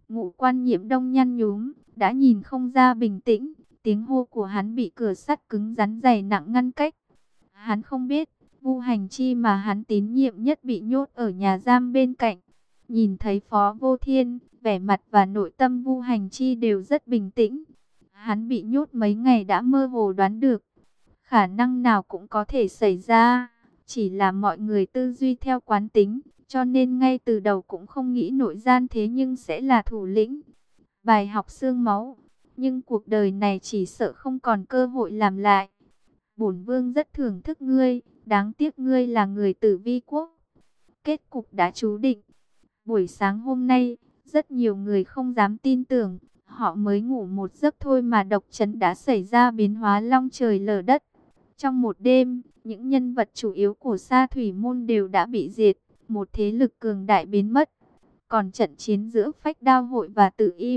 Ngũ Quan Nhiễm đông nhăn nhúm, đã nhìn không ra bình tĩnh. Tiếng hô của hắn bị cửa sắt cứng rắn dày nặng ngăn cách. Hắn không biết, Vu Hành Chi mà hắn tín nhiệm nhất bị nhốt ở nhà giam bên cạnh. Nhìn thấy Phó Vô Thiên, vẻ mặt và nội tâm Vu Hành Chi đều rất bình tĩnh. Hắn bị nhốt mấy ngày đã mơ hồ đoán được, khả năng nào cũng có thể xảy ra. Chỉ là mọi người tư duy theo quán tính, cho nên ngay từ đầu cũng không nghĩ nội gian thế nhưng sẽ là thủ lĩnh. Bài học xương máu, nhưng cuộc đời này chỉ sợ không còn cơ hội làm lại. Bổn vương rất thưởng thức ngươi, đáng tiếc ngươi là người Tử Vi quốc. Kết cục đã chú định. Buổi sáng hôm nay, rất nhiều người không dám tin tưởng, họ mới ngủ một giấc thôi mà độc trấn đã xảy ra biến hóa long trời lở đất. Trong một đêm, những nhân vật chủ yếu của Sa Thủy môn đều đã bị diệt, một thế lực cường đại biến mất. Còn trận chiến giữa Phách Đao hội và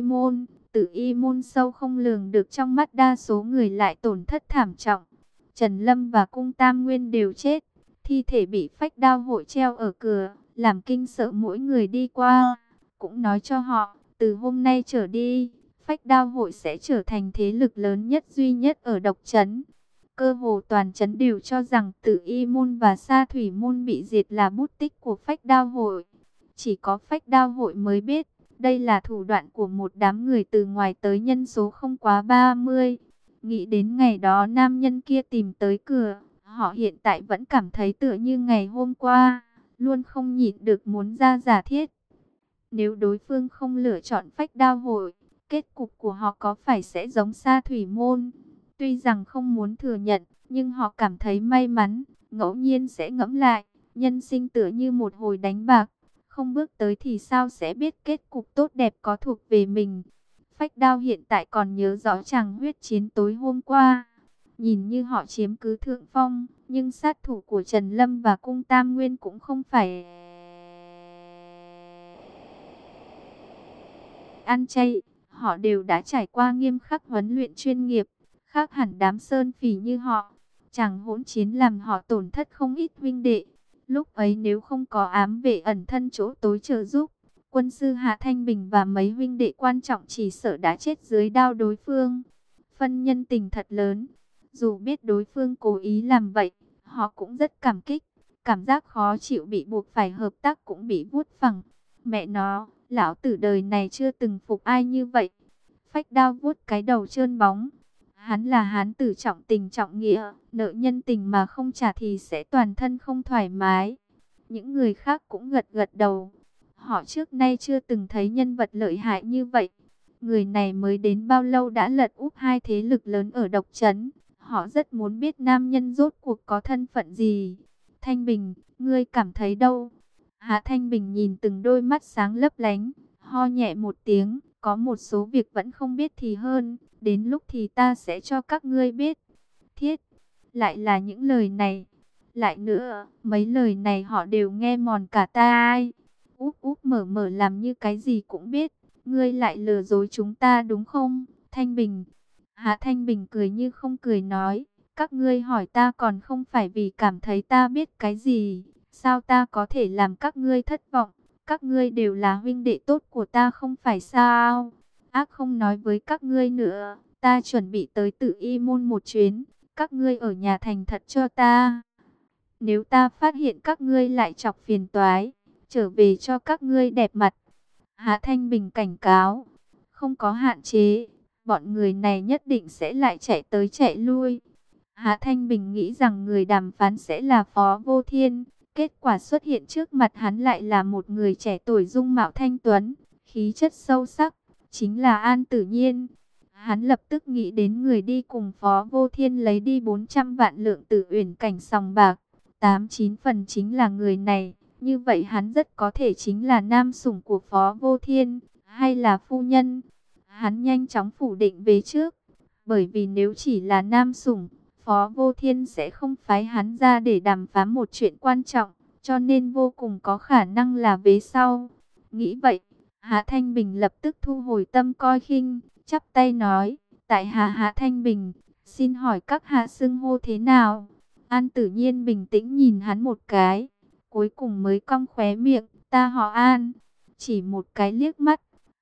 Tử Y môn sâu không lường được, trong mắt đa số người lại tổn thất thảm trọng. Trần Lâm và Cung Tam Nguyên đều chết, thi thể bị Phách Đao hội treo ở cửa, làm kinh sợ mỗi người đi qua. Cũng nói cho họ, từ hôm nay trở đi, Phách Đao hội sẽ trở thành thế lực lớn nhất duy nhất ở độc trấn. Cơ hồ toàn trấn đều cho rằng Tử Y môn và Sa Thủy môn bị diệt là bút tích của Phách Đao hội. Chỉ có Phách Đao hội mới biết, đây là thủ đoạn của một đám người từ ngoài tới, nhân số không quá 30. Nghĩ đến ngày đó nam nhân kia tìm tới cửa, họ hiện tại vẫn cảm thấy tựa như ngày hôm qua, luôn không nhịn được muốn ra giả thiết. Nếu đối phương không lựa chọn Phách Đao hội, kết cục của họ có phải sẽ giống Sa Thủy môn? Tuy rằng không muốn thừa nhận, nhưng họ cảm thấy may mắn, ngẫu nhiên sẽ ngẫm lại, nhân sinh tựa như một hồi đánh bạc, không bước tới thì sao sẽ biết kết cục tốt đẹp có thuộc về mình. Phách Đao hiện tại còn nhớ rõ chàng huyết chiến tối hôm qua. Nhìn như họ chiếm cứ thượng phong, nhưng sát thủ của Trần Lâm và Cung Tam Nguyên cũng không phải ăn chay. Họ đều đã trải qua nghiêm khắc huấn luyện chuyên nghiệp, khác hẳn đám sơn phỉ như họ. Chàng hỗn chiến làm họ tổn thất không ít huynh đệ. Lúc ấy nếu không có ám vệ ẩn thân chỗ tối trợ giúp, quân sư Hạ Thanh Bình và mấy huynh đệ quan trọng chỉ sợ đã chết dưới đao đối phương. Phân nhân tình thật lớn. Dù biết đối phương cố ý làm vậy, họ cũng rất cảm kích. Cảm giác khó chịu bị buộc phải hợp tác cũng bị vuốt phẳng. Mẹ nó, lão tử đời này chưa từng phục ai như vậy. Phách Đao vuốt cái đầu trơn bóng. Hắn là hán tử trọng tình trọng nghĩa, nợ nhân tình mà không trả thì sẽ toàn thân không thoải mái. Những người khác cũng gật gật đầu. Họ trước nay chưa từng thấy nhân vật lợi hại như vậy. Người này mới đến bao lâu đã lật úp hai thế lực lớn ở độc trấn. Họ rất muốn biết nam nhân rốt cuộc có thân phận gì. Thanh Bình, ngươi cảm thấy đâu? Hạ Thanh Bình nhìn từng đôi mắt sáng lấp lánh, ho nhẹ một tiếng. Có một số việc vẫn không biết thì hơn, đến lúc thì ta sẽ cho các ngươi biết. Thiết, lại là những lời này. Lại nữa, mấy lời này họ đều nghe mòn cả tai. Úp úp mở mở làm như cái gì cũng biết. Ngươi lại lừa dối chúng ta đúng không, Thanh Bình? Hạ Thanh Bình cười như không cười nói, các ngươi hỏi ta còn không phải vì cảm thấy ta biết cái gì. Sao ta có thể làm các ngươi thất vọng? Các ngươi đều là huynh đệ tốt của ta không phải sao? Ác không nói với các ngươi nữa, ta chuẩn bị tới Tử Y môn một chuyến. Các ngươi ở nhà thành thật cho ta. Nếu ta phát hiện các ngươi lại chọc phiền toái, trở về cho các ngươi đẹp mặt. Hạ Thanh Bình cảnh cáo, không có hạn chế, bọn người này nhất định sẽ lại chạy tới chạy lui. Hạ Thanh Bình nghĩ rằng người đàm phán sẽ là Phó Vô Thiên. Kết quả xuất hiện trước mặt hắn lại là một người trẻ tuổi dung mạo thanh tuấn, khí chất sâu sắc, chính là An Tử Nhiên. Hắn lập tức nghĩ đến người đi cùng Phó Vô Thiên lấy đi 400 vạn lượng Tử Uyển cảnh sòng bạc. 89 phần chính là người này. Như vậy hắn rất có thể chính là nam sủng của Phó Vô Thiên, hay là phu nhân. Hắn nhanh chóng phủ định về trước, bởi vì nếu chỉ là nam sủng, Phó Vô Thiên sẽ không phái hắn ra để đàm phán một chuyện quan trọng, cho nên vô cùng có khả năng là vế sau. Nghĩ vậy, Hạ Thanh Bình lập tức thu hồi tâm coi khinh, chắp tay nói, tại Hạ Thanh Bình, xin hỏi các hạ xưng hô thế nào? An Tử Nhiên bình tĩnh nhìn hắn một cái, cuối cùng mới cong khóe miệng, ta họ An. Chỉ một cái liếc mắt,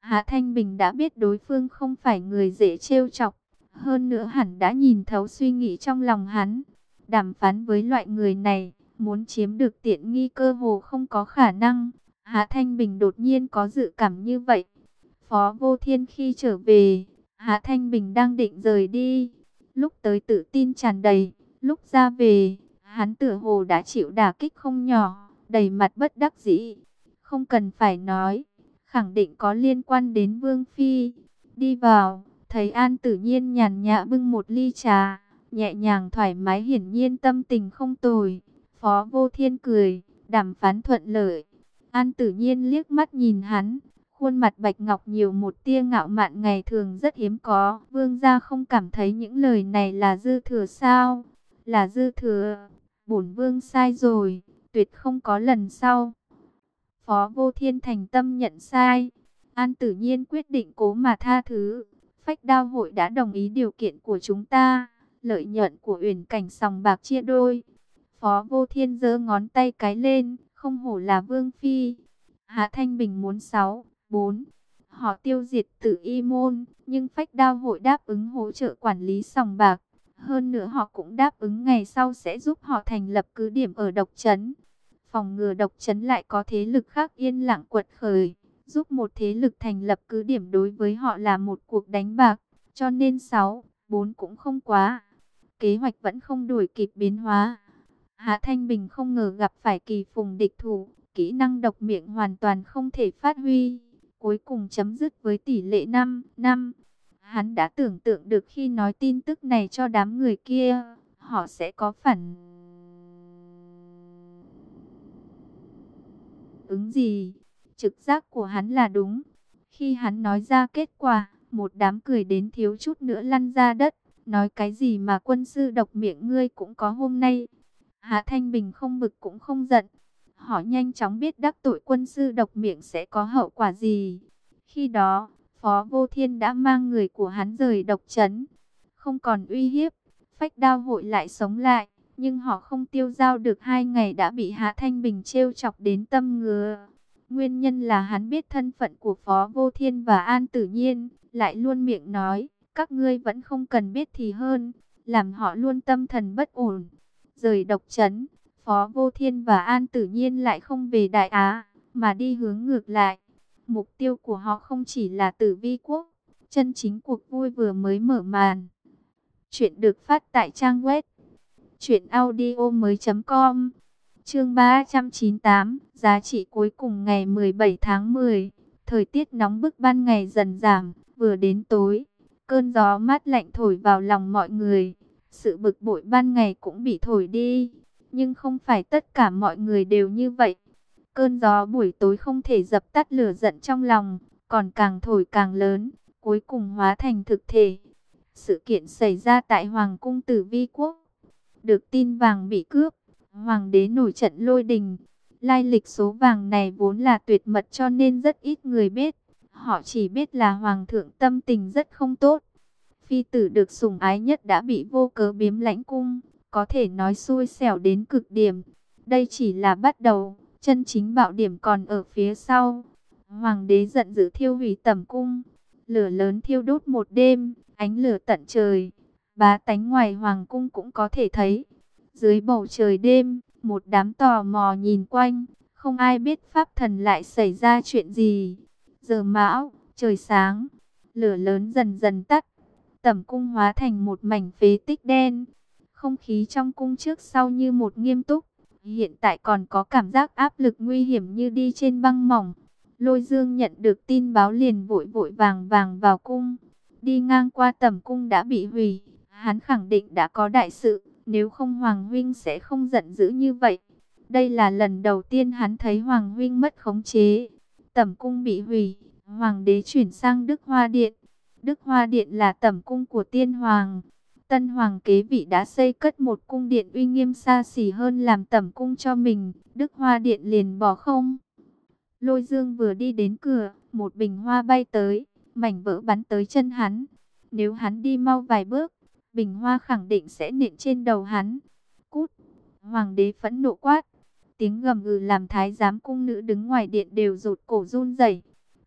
Hạ Thanh Bình đã biết đối phương không phải người dễ trêu chọc, hơn nữa hẳn đã nhìn thấu suy nghĩ trong lòng hắn. Đàm phán với loại người này, muốn chiếm được tiện nghi cơ hồ không có khả năng. Hạ Thanh Bình đột nhiên có dự cảm như vậy. Phó Vô Thiên khi trở về, Hạ Thanh Bình đang định rời đi. Lúc tới tự tin tràn đầy, lúc ra về, hắn tựa hồ đã chịu đả kích không nhỏ, đầy mặt bất đắc dĩ. Không cần phải nói, khẳng định có liên quan đến Vương Phi. Đi vào, thấy An Tử Nhiên nhàn nhã bưng một ly trà, nhẹ nhàng thoải mái, hiển nhiên tâm tình không tồi. Phó Vô Thiên cười, đàm phán thuận lợi. An Tử Nhiên liếc mắt nhìn hắn, khuôn mặt bạch ngọc nhiều một tia ngạo mạn ngày thường rất hiếm có. Vương gia không cảm thấy những lời này là dư thừa sao? Là dư thừa, bổn vương sai rồi, tuyệt không có lần sau. Phó Vô Thiên thành tâm nhận sai. An Tử Nhiên quyết định cố mà tha thứ. Phách Đao hội đã đồng ý điều kiện của chúng ta, lợi nhuận của Uyển Cảnh sòng bạc chia đôi. Phó Vô Thiên giơ ngón tay cái lên, không hổ là Vương Phi. Hạ Thanh Bình muốn 6-4. Họ tiêu diệt Tử Y môn, nhưng Phách Đao hội đáp ứng hỗ trợ quản lý sòng bạc. Hơn nữa họ cũng đáp ứng ngày sau sẽ giúp họ thành lập cứ điểm ở Độc Trấn. Phòng ngừa Độc Trấn lại có thế lực khác yên lặng quật khởi, giúp một thế lực thành lập cứ điểm đối với họ là một cuộc đánh bạc, cho nên 6-4 cũng không quá. Kế hoạch vẫn không đuổi kịp biến hóa. Hạ Thanh Bình không ngờ gặp phải kỳ phùng địch thủ, kỹ năng độc miệng hoàn toàn không thể phát huy, cuối cùng chấm dứt với tỷ lệ 5-5. Hắn đã tưởng tượng được khi nói tin tức này cho đám người kia, họ sẽ có phản ứng gì. Trực giác của hắn là đúng. Khi hắn nói ra kết quả, một đám cười đến thiếu chút nữa lăn ra đất. Nói cái gì mà quân sư độc miệng ngươi cũng có hôm nay. Hạ Thanh Bình không bực cũng không giận. Họ nhanh chóng biết đắc tội quân sư độc miệng sẽ có hậu quả gì. Khi đó, Phó Vô Thiên đã mang người của hắn rời Độc Trấn, không còn uy hiếp. Phách Đao hội lại sống lại, nhưng họ không tiêu dao được 2 ngày đã bị Hạ Thanh Bình trêu chọc đến tâm ngứa. Nguyên nhân là hắn biết thân phận của Phó Vô Thiên và An Tử Nhiên, lại luôn miệng nói, các ngươi vẫn không cần biết thì hơn, làm họ luôn tâm thần bất ổn. Rời Độc Trấn, Phó Vô Thiên và An Tử Nhiên lại không về Đại Á, mà đi hướng ngược lại. Mục tiêu của họ không chỉ là Tử Vi Quốc, chân chính cuộc vui vừa mới mở màn. Chuyện được phát tại trang web truyệnaudiomoi.com. Chương 398, giá trị cuối cùng ngày 17 tháng 10. Thời tiết nóng bức ban ngày dần giảm, vừa đến tối, cơn gió mát lạnh thổi vào lòng mọi người. Sự bực bội ban ngày cũng bị thổi đi, nhưng không phải tất cả mọi người đều như vậy. Cơn gió buổi tối không thể dập tắt lửa giận trong lòng, còn càng thổi càng lớn, cuối cùng hóa thành thực thể. Sự kiện xảy ra tại Hoàng cung Tử Vi Quốc. Được tin vàng bị cướp, hoàng đế nổi trận lôi đình. Lai lịch số vàng này vốn là tuyệt mật cho nên rất ít người biết. Họ chỉ biết là hoàng thượng tâm tình rất không tốt. Phi tử được sủng ái nhất đã bị vô cớ biếm lãnh cung, có thể nói xui xẻo đến cực điểm. Đây chỉ là bắt đầu, chân chính bạo điểm còn ở phía sau. Hoàng đế giận dữ thiêu hủy tẩm cung, lửa lớn thiêu đốt một đêm, ánh lửa tận trời. Bá tánh ngoài hoàng cung cũng có thể thấy. Dưới bầu trời đêm, một đám tò mò nhìn quanh, không ai biết pháp thần lại xảy ra chuyện gì. Giờ mão, trời sáng, lửa lớn dần dần tắt, tẩm cung hóa thành một mảnh phế tích đen. Không khí trong cung trước sau như một nghiêm túc, hiện tại còn có cảm giác áp lực nguy hiểm như đi trên băng mỏng. Lôi Dương nhận được tin báo liền vội vội vàng vàng vào cung. Đi ngang qua tẩm cung đã bị hủy, hắn khẳng định đã có đại sự, nếu không Hoàng huynh sẽ không giận dữ như vậy. Đây là lần đầu tiên hắn thấy Hoàng huynh mất khống chế. Tẩm cung bị hủy, Hoàng đế chuyển sang Đức Hoa Điện. Đức Hoa Điện là tẩm cung của Tiên Hoàng. Tân Hoàng kế vị đã xây cất một cung điện uy nghiêm xa xỉ hơn làm tẩm cung cho mình. Đức Hoa Điện liền bỏ không. Lôi Dương vừa đi đến cửa, một bình hoa bay tới, mảnh vỡ bắn tới chân hắn. Nếu hắn đi mau vài bước, bình hoa khẳng định sẽ nện trên đầu hắn. Cút! Hoàng đế phẫn nộ quát. Tiếng gầm gừ làm thái giám cung nữ đứng ngoài điện đều rụt cổ run rẩy.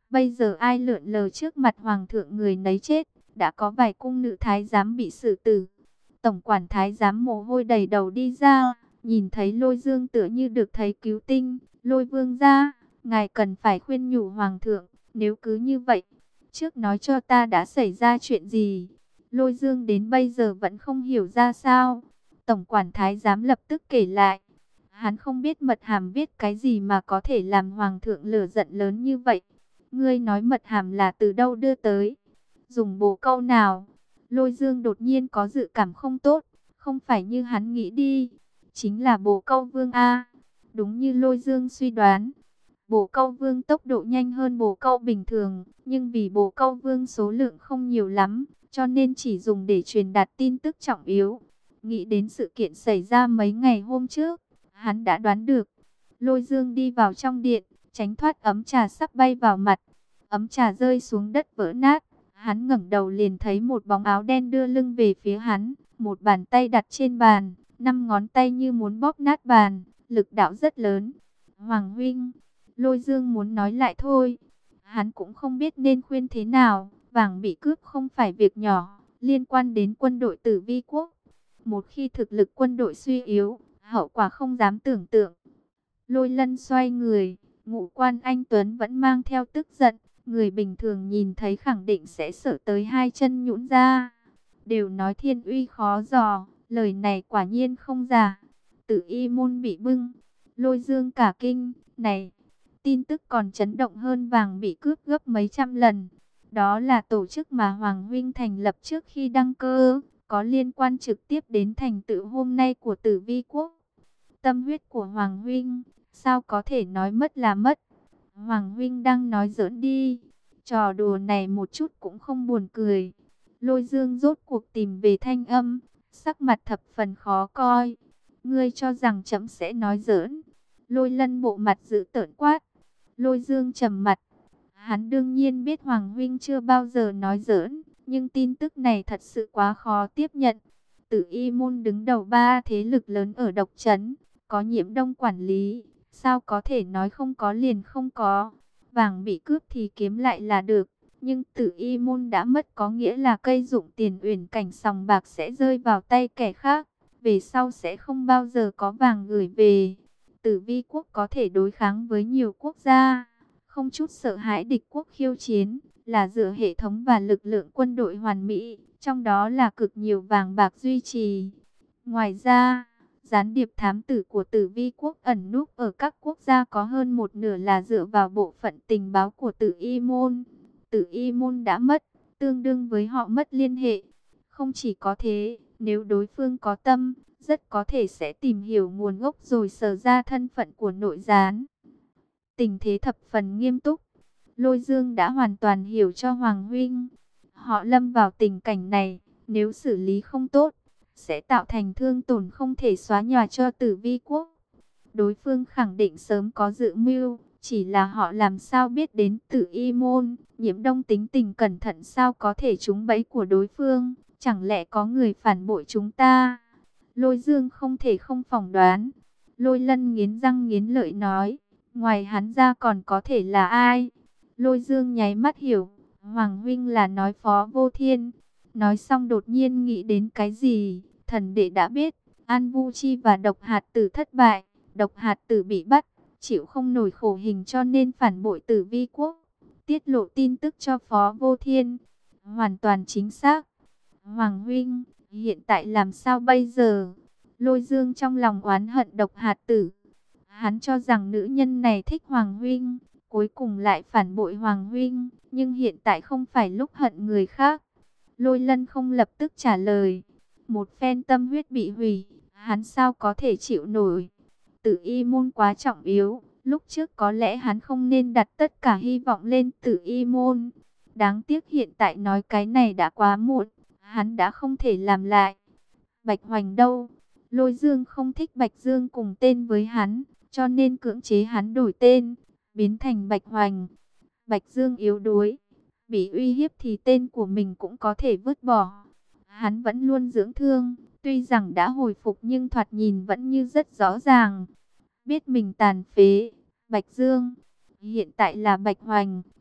Bây giờ ai lượn lờ trước mặt hoàng thượng người nấy chết, đã có vài cung nữ thái giám bị xử tử. Tổng quản thái giám mồ hôi đầy đầu đi ra, nhìn thấy Lôi Dương tựa như được thấy cứu tinh. Lôi vương gia, ngài cần phải khuyên nhủ hoàng thượng, nếu cứ như vậy, trước nói cho ta đã xảy ra chuyện gì. Lôi Dương đến bây giờ vẫn không hiểu ra sao. Tổng quản thái giám lập tức kể lại. Hắn không biết mật hàm viết cái gì mà có thể làm hoàng thượng lửa giận lớn như vậy. Ngươi nói mật hàm là từ đâu đưa tới? Dùng bồ câu nào? Lôi Dương đột nhiên có dự cảm không tốt. Không phải như hắn nghĩ đi. Chính là bồ câu vương A. Đúng như Lôi Dương suy đoán. Bồ câu vương tốc độ nhanh hơn bồ câu bình thường. Nhưng vì bồ câu vương số lượng không nhiều lắm, cho nên chỉ dùng để truyền đạt tin tức trọng yếu. Nghĩ đến sự kiện xảy ra mấy ngày hôm trước, hắn đã đoán được. Lôi Dương đi vào trong điện, tránh thoát ấm trà sắp bay vào mặt. Ấm trà rơi xuống đất vỡ nát. Hắn ngẩng đầu liền thấy một bóng áo đen đưa lưng về phía hắn. Một bàn tay đặt trên bàn, 5 ngón tay như muốn bóp nát bàn, lực đạo rất lớn. Hoàng huynh, Lôi Dương muốn nói lại thôi. Hắn cũng không biết nên khuyên thế nào. Vàng bị cướp không phải việc nhỏ, liên quan đến quân đội Tử Vi quốc. Một khi thực lực quân đội suy yếu, hậu quả không dám tưởng tượng. Lôi Lân xoay người, ngũ quan anh tuấn vẫn mang theo tức giận. Người bình thường nhìn thấy khẳng định sẽ sợ tới hai chân nhũn ra. Đều nói thiên uy khó dò, lời này quả nhiên không giả. Tử Y môn bị bưng. Lôi Dương cả kinh, này, tin tức còn chấn động hơn vàng bị cướp gấp mấy trăm lần. Đó là tổ chức mà Hoàng huynh thành lập trước khi đăng cơ, có liên quan trực tiếp đến thành tựu hôm nay của Tử Vi quốc. Tâm huyết của Hoàng huynh, sao có thể nói mất là mất? Hoàng huynh đang nói giỡn đi. Trò đùa này một chút cũng không buồn cười. Lôi Dương rốt cuộc tìm về thanh âm, sắc mặt thập phần khó coi. Ngươi cho rằng trẫm sẽ nói giỡn? Lôi Lân bộ mặt dữ tợn quát. Lôi Dương trầm mặt. Hắn đương nhiên biết Hoàng huynh chưa bao giờ nói giỡn, nhưng tin tức này thật sự quá khó tiếp nhận. Tử Y môn đứng đầu 3 thế lực lớn ở Độc Trấn, có Nhiễm Đông quản lý, sao có thể nói không có liền không có. Vàng bị cướp thì kiếm lại là được, nhưng Tử Y môn đã mất có nghĩa là cây dụng tiền uyển cảnh sòng bạc sẽ rơi vào tay kẻ khác, về sau sẽ không bao giờ có vàng gửi về. Tử Vi quốc có thể đối kháng với nhiều quốc gia, không chút sợ hãi địch quốc khiêu chiến, là dựa hệ thống và lực lượng quân đội hoàn mỹ, trong đó là cực nhiều vàng bạc duy trì. Ngoài ra, gián điệp thám tử của Tử Vi quốc ẩn núp ở các quốc gia có hơn một nửa là dựa vào bộ phận tình báo của Tử Y môn. Tử Y môn đã mất, tương đương với họ mất liên hệ. Không chỉ có thế, nếu đối phương có tâm, rất có thể sẽ tìm hiểu nguồn gốc rồi sờ ra thân phận của nội gián. Tình thế thập phần nghiêm túc. Lôi Dương đã hoàn toàn hiểu cho Hoàng huynh. Họ lâm vào tình cảnh này, nếu xử lý không tốt, sẽ tạo thành thương tổn không thể xóa nhòa cho Tử Vi quốc. Đối phương khẳng định sớm có dự mưu, chỉ là họ làm sao biết đến Tử Y môn. Nhiễm Đông tính tình cẩn thận sao có thể trúng bẫy của đối phương, chẳng lẽ có người phản bội chúng ta? Lôi Dương không thể không phỏng đoán. Lôi Lân nghiến răng nghiến lợi nói, ngoài hắn ra còn có thể là ai? Lôi Dương nháy mắt hiểu, Hoàng huynh là nói Phó Vô Thiên. Nói xong đột nhiên nghĩ đến cái gì, thần đệ đã biết, An Vu Chi và Độc Hạt Tử thất bại, Độc Hạt Tử bị bắt, chịu không nổi khổ hình cho nên phản bội Tử Vi quốc, tiết lộ tin tức cho Phó Vô Thiên. Hoàn toàn chính xác. Hoàng huynh, hiện tại làm sao bây giờ? Lôi Dương trong lòng oán hận Độc Hạt Tử. Hắn cho rằng nữ nhân này thích Hoàng huynh, cuối cùng lại phản bội Hoàng huynh, nhưng hiện tại không phải lúc hận người khác. Lôi Lân không lập tức trả lời. Một phen tâm huyết bị hủy, hắn sao có thể chịu nổi? Tử Y môn quá trọng yếu, lúc trước có lẽ hắn không nên đặt tất cả hy vọng lên Tử Y môn. Đáng tiếc hiện tại nói cái này đã quá muộn, hắn đã không thể làm lại. Bạch Hoành đâu? Lôi Dương không thích Bạch Dương cùng tên với hắn, cho nên cưỡng chế hắn đổi tên, biến thành Bạch Hoành. Bạch Dương yếu đuối, bị uy hiếp thì tên của mình cũng có thể vứt bỏ. Hắn vẫn luôn dưỡng thương, tuy rằng đã hồi phục nhưng thoạt nhìn vẫn như rất rõ ràng. Biết mình tàn phế, Bạch Dương, hiện tại là Bạch Hoành,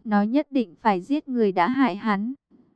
nói nhất định phải giết người đã hại hắn.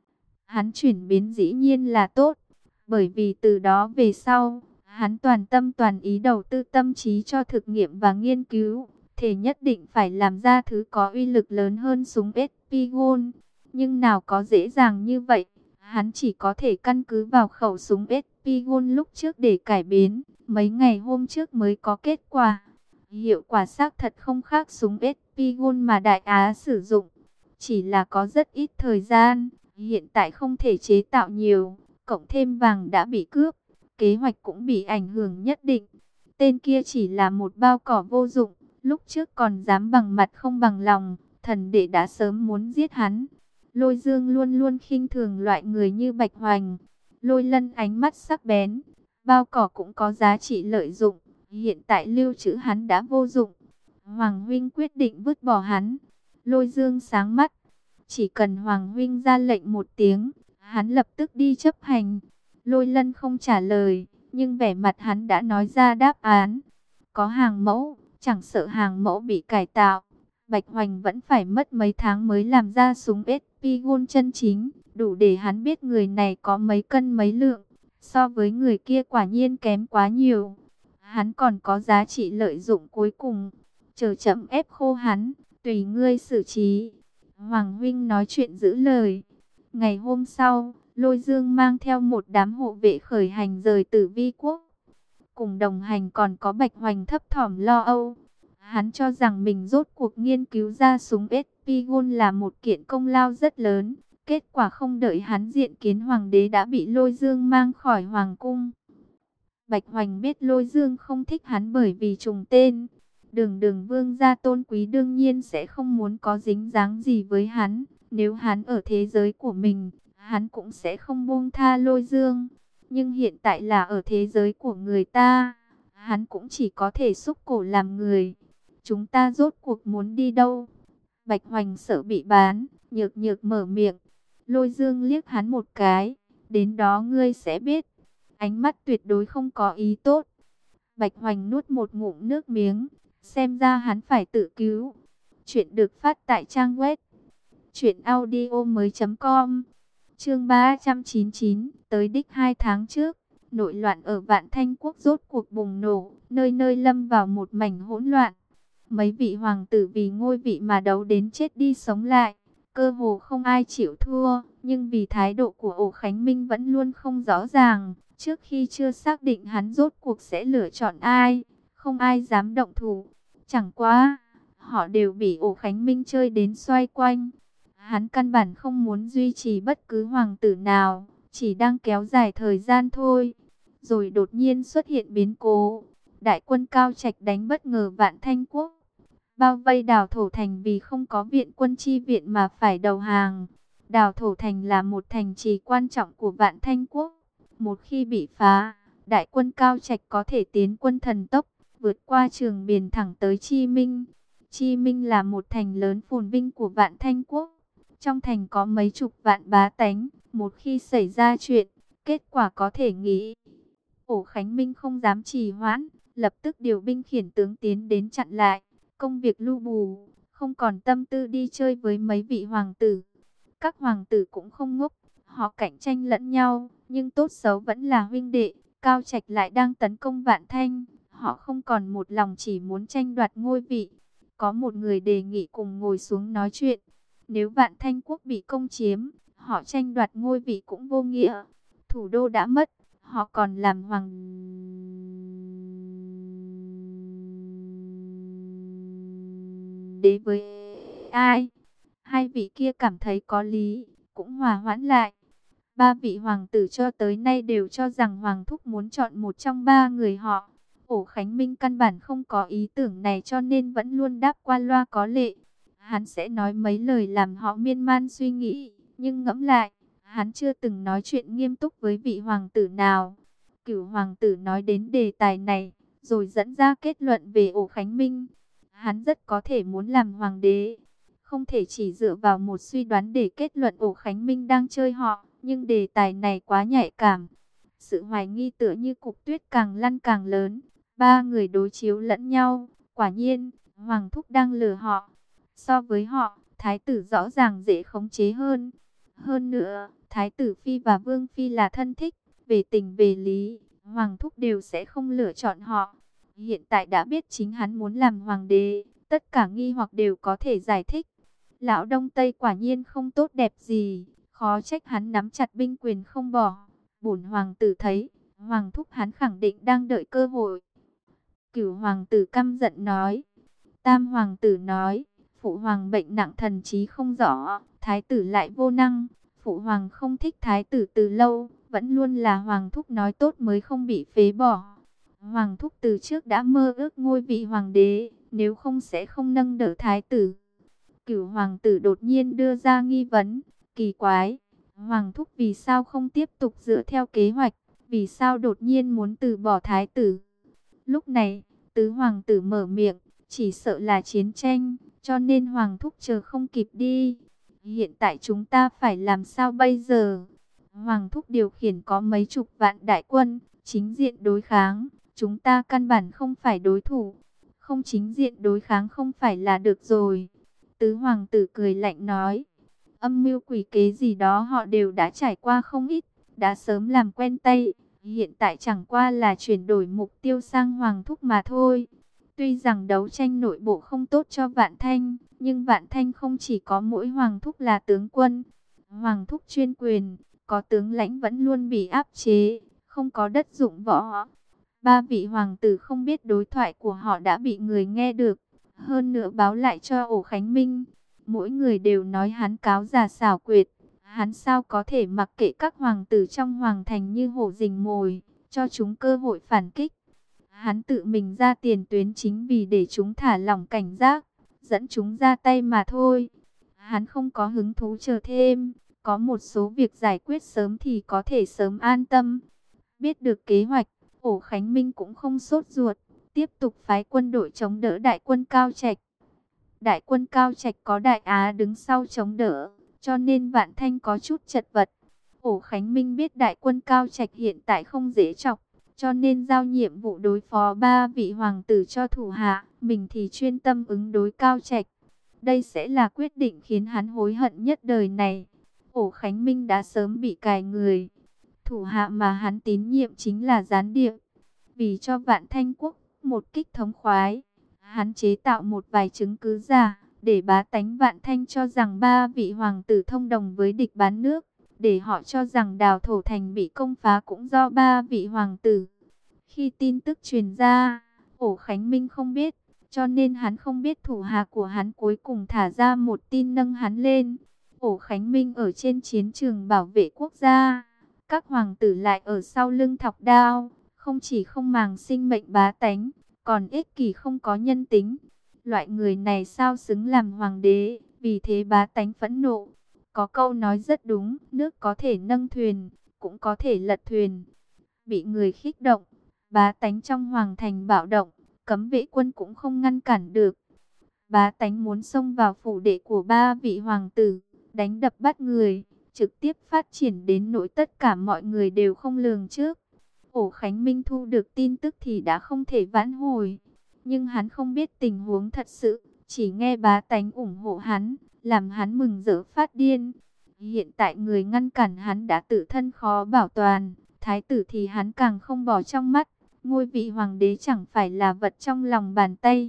Hắn chuyển biến dĩ nhiên là tốt, bởi vì từ đó về sau, hắn toàn tâm toàn ý đầu tư tâm trí cho thực nghiệm và nghiên cứu, thể nhất định phải làm ra thứ có uy lực lớn hơn súng Espigon. Nhưng nào có dễ dàng như vậy, hắn chỉ có thể căn cứ vào khẩu súng Espigon lúc trước để cải biến, mấy ngày hôm trước mới có kết quả. Hiệu quả xác thật không khác súng Espigon mà Đại Á sử dụng, chỉ là có rất ít thời gian, hiện tại không thể chế tạo nhiều, cộng thêm vàng đã bị cướp, kế hoạch cũng bị ảnh hưởng nhất định. Tên kia chỉ là một bao cỏ vô dụng, lúc trước còn dám bằng mặt không bằng lòng, thần đệ đã sớm muốn giết hắn. Lôi Dương luôn luôn khinh thường loại người như Bạch Hoành. Lôi Lân ánh mắt sắc bén, bao cỏ cũng có giá trị lợi dụng, hiện tại lưu trữ hắn đã vô dụng. Hoàng huynh quyết định vứt bỏ hắn. Lôi Dương sáng mắt, chỉ cần Hoàng huynh ra lệnh một tiếng, hắn lập tức đi chấp hành. Lôi Lân không trả lời, nhưng vẻ mặt hắn đã nói ra đáp án. Có hàng mẫu, chẳng sợ hàng mẫu bị cải tạo, Bạch Hoành vẫn phải mất mấy tháng mới làm ra súng Espigon chân chính, đủ để hắn biết người này có mấy cân mấy lượng, so với người kia quả nhiên kém quá nhiều. Hắn còn có giá trị lợi dụng cuối cùng, chờ chậm ép khô hắn, tùy ngươi xử trí. Hoàng huynh nói chuyện giữ lời. Ngày hôm sau, Lôi Dương mang theo một đám hộ vệ khởi hành rời Tử Vi quốc. Cùng đồng hành còn có Bạch Hoành thấp thỏm lo âu. Hắn cho rằng mình rốt cuộc nghiên cứu ra súng Espigon là một kiện công lao rất lớn. Kết quả không đợi hắn diện kiến hoàng đế đã bị Lôi Dương mang khỏi hoàng cung. Bạch Hoành biết Lôi Dương không thích hắn bởi vì trùng tên. Đường vương gia tôn quý đương nhiên sẽ không muốn có dính dáng gì với hắn. Nếu hắn ở thế giới của mình, hắn cũng sẽ không buông tha Lôi Dương. Nhưng hiện tại là ở thế giới của người ta, hắn cũng chỉ có thể xúc cổ làm người. Chúng ta rốt cuộc muốn đi đâu? Bạch Hoành sợ bị bán, nhược nhược mở miệng. Lôi Dương liếc hắn một cái, đến đó ngươi sẽ biết. Ánh mắt tuyệt đối không có ý tốt. Bạch Hoành nuốt một ngụm nước miếng, xem ra hắn phải tự cứu. Chuyện được phát tại trang web truyệnaudiomoi.com. Chương 399, tới đích 2 tháng trước, nội loạn ở Vạn Thanh quốc rốt cuộc bùng nổ, nơi nơi lâm vào một mảnh hỗn loạn. Mấy vị hoàng tử vì ngôi vị mà đấu đến chết đi sống lại, cơ hồ không ai chịu thua, nhưng vì thái độ của Ổ Khánh Minh vẫn luôn không rõ ràng, trước khi chưa xác định hắn rốt cuộc sẽ lựa chọn ai, không ai dám động thủ. Chẳng qua, họ đều bị Ổ Khánh Minh chơi đến xoay quanh. Hắn căn bản không muốn duy trì bất cứ hoàng tử nào, chỉ đang kéo dài thời gian thôi. Rồi đột nhiên xuất hiện biến cố. Đại quân Cao Trạch đánh bất ngờ Vạn Thanh quốc, bao vây Đào Thổ Thành vì không có viện quân chi viện mà phải đầu hàng. Đào Thổ Thành là một thành trì quan trọng của Vạn Thanh quốc. Một khi bị phá, đại quân Cao Trạch có thể tiến quân thần tốc, vượt qua Trường Biển thẳng tới Chi Minh. Chi Minh là một thành lớn phồn vinh của Vạn Thanh quốc. Trong thành có mấy chục vạn bá tánh, một khi xảy ra chuyện, kết quả có thể nghĩ. Ổ Khánh Minh không dám trì hoãn, lập tức điều binh khiển tướng tiến đến chặn lại. Công việc lưu bù, không còn tâm tư đi chơi với mấy vị hoàng tử. Các hoàng tử cũng không ngốc, họ cạnh tranh lẫn nhau, nhưng tốt xấu vẫn là huynh đệ. Cao Trạch lại đang tấn công Vạn Thanh, họ không còn một lòng chỉ muốn tranh đoạt ngôi vị. Có một người đề nghị cùng ngồi xuống nói chuyện. Nếu Vạn Thanh quốc bị công chiếm, họ tranh đoạt ngôi vị cũng vô nghĩa. Thủ đô đã mất, họ còn làm hoàng đế với ai? Hai vị kia cảm thấy có lý, cũng hòa hoãn lại. Ba vị hoàng tử cho tới nay đều cho rằng Hoàng thúc muốn chọn một trong ba người họ. Ổ Khánh Minh căn bản không có ý tưởng này cho nên vẫn luôn đáp qua loa có lệ. Hắn sẽ nói mấy lời làm họ miên man suy nghĩ, nhưng ngẫm lại, hắn chưa từng nói chuyện nghiêm túc với vị hoàng tử nào. Cửu hoàng tử nói đến đề tài này, rồi dẫn ra kết luận về Ổ Khánh Minh. Hắn rất có thể muốn làm hoàng đế. Không thể chỉ dựa vào một suy đoán để kết luận Ổ Khánh Minh đang chơi họ, nhưng đề tài này quá nhạy cảm. Sự hoài nghi tựa như cục tuyết càng lăn càng lớn. Ba người đối chiếu lẫn nhau, quả nhiên, Hoàng thúc đang lừa họ. So với họ, thái tử rõ ràng dễ khống chế hơn. Hơn nữa, thái tử phi và vương phi là thân thích, về tình về lý, hoàng thúc đều sẽ không lựa chọn họ. Hiện tại đã biết chính hắn muốn làm hoàng đế, tất cả nghi hoặc đều có thể giải thích. Lão Đông Tây quả nhiên không tốt đẹp gì, khó trách hắn nắm chặt binh quyền không bỏ. Bổn hoàng tử thấy, hoàng thúc hắn khẳng định đang đợi cơ hội. Cửu hoàng tử căm giận nói. Tam hoàng tử nói, phụ hoàng bệnh nặng thần trí không rõ, thái tử lại vô năng. Phụ hoàng không thích thái tử từ lâu, vẫn luôn là hoàng thúc nói tốt mới không bị phế bỏ. Hoàng thúc từ trước đã mơ ước ngôi vị hoàng đế, nếu không sẽ không nâng đỡ thái tử. Cửu hoàng tử đột nhiên đưa ra nghi vấn, kỳ quái, hoàng thúc vì sao không tiếp tục dựa theo kế hoạch, vì sao đột nhiên muốn từ bỏ thái tử. Lúc này, tứ hoàng tử mở miệng, chỉ sợ là chiến tranh, cho nên hoàng thúc chờ không kịp đi. Hiện tại chúng ta phải làm sao bây giờ? Hoàng thúc điều khiển có mấy chục vạn đại quân, chính diện đối kháng, chúng ta căn bản không phải đối thủ. Không chính diện đối kháng không phải là được rồi. Tứ hoàng tử cười lạnh nói, âm mưu quỷ kế gì đó họ đều đã trải qua không ít, đã sớm làm quen tay. Hiện tại chẳng qua là chuyển đổi mục tiêu sang hoàng thúc mà thôi. Tuy rằng đấu tranh nội bộ không tốt cho Vạn Thanh, nhưng Vạn Thanh không chỉ có mỗi hoàng thúc là tướng quân. Hoàng thúc chuyên quyền, có tướng lãnh vẫn luôn bị áp chế, không có đất dụng võ. Ba vị hoàng tử không biết đối thoại của họ đã bị người nghe được, hơn nữa báo lại cho Ổ Khánh Minh. Mỗi người đều nói hắn cáo già xảo quyệt, hắn sao có thể mặc kệ các hoàng tử trong hoàng thành như hổ rình mồi, cho chúng cơ hội phản kích. Hắn tự mình ra tiền tuyến chính vì để chúng thả lỏng cảnh giác, dẫn chúng ra tay mà thôi. Hắn không có hứng thú chờ thêm, có một số việc giải quyết sớm thì có thể sớm an tâm. Biết được kế hoạch, Ổ Khánh Minh cũng không sốt ruột, tiếp tục phái quân đội chống đỡ đại quân Cao Trạch. Đại quân Cao Trạch có Đại Á đứng sau chống đỡ, cho nên Vạn Thanh có chút chật vật. Ổ Khánh Minh biết đại quân Cao Trạch hiện tại không dễ chọc, cho nên giao nhiệm vụ đối phó ba vị hoàng tử cho thủ hạ, mình thì chuyên tâm ứng đối Cao Trạch. Đây sẽ là quyết định khiến hắn hối hận nhất đời này. Ổ Khánh Minh đã sớm bị cài người. Thủ hạ mà hắn tín nhiệm chính là gián điệp. Vì cho Vạn Thanh Quốc một kích thống khoái, hắn chế tạo một vài chứng cứ giả, để bá tánh Vạn Thanh cho rằng ba vị hoàng tử thông đồng với địch bán nước, để họ cho rằng Đào Thổ Thành bị công phá cũng do ba vị hoàng tử. Khi tin tức truyền ra, Ổ Khánh Minh không biết, cho nên hắn không biết thủ hạ của hắn cuối cùng thả ra một tin nâng hắn lên. Ổ Khánh Minh ở trên chiến trường bảo vệ quốc gia, các hoàng tử lại ở sau lưng thọc đao, không chỉ không màng sinh mệnh bá tánh, còn ích kỷ không có nhân tính. Loại người này sao xứng làm hoàng đế, vì thế bá tánh phẫn nộ. Có câu nói rất đúng, nước có thể nâng thuyền, cũng có thể lật thuyền. Bị người khích động, bá tánh trong hoàng thành bạo động, cấm vệ quân cũng không ngăn cản được. Bá tánh muốn xông vào phủ đệ của ba vị hoàng tử, đánh đập bắt người, trực tiếp phát triển đến nỗi tất cả mọi người đều không lường trước. Ổ Khánh Minh thu được tin tức thì đã không thể vãn hồi, nhưng hắn không biết tình huống thật sự, chỉ nghe bá tánh ủng hộ hắn, làm hắn mừng rỡ phát điên. Hiện tại người ngăn cản hắn đã tự thân khó bảo toàn, thái tử thì hắn càng không bỏ trong mắt, ngôi vị hoàng đế chẳng phải là vật trong lòng bàn tay.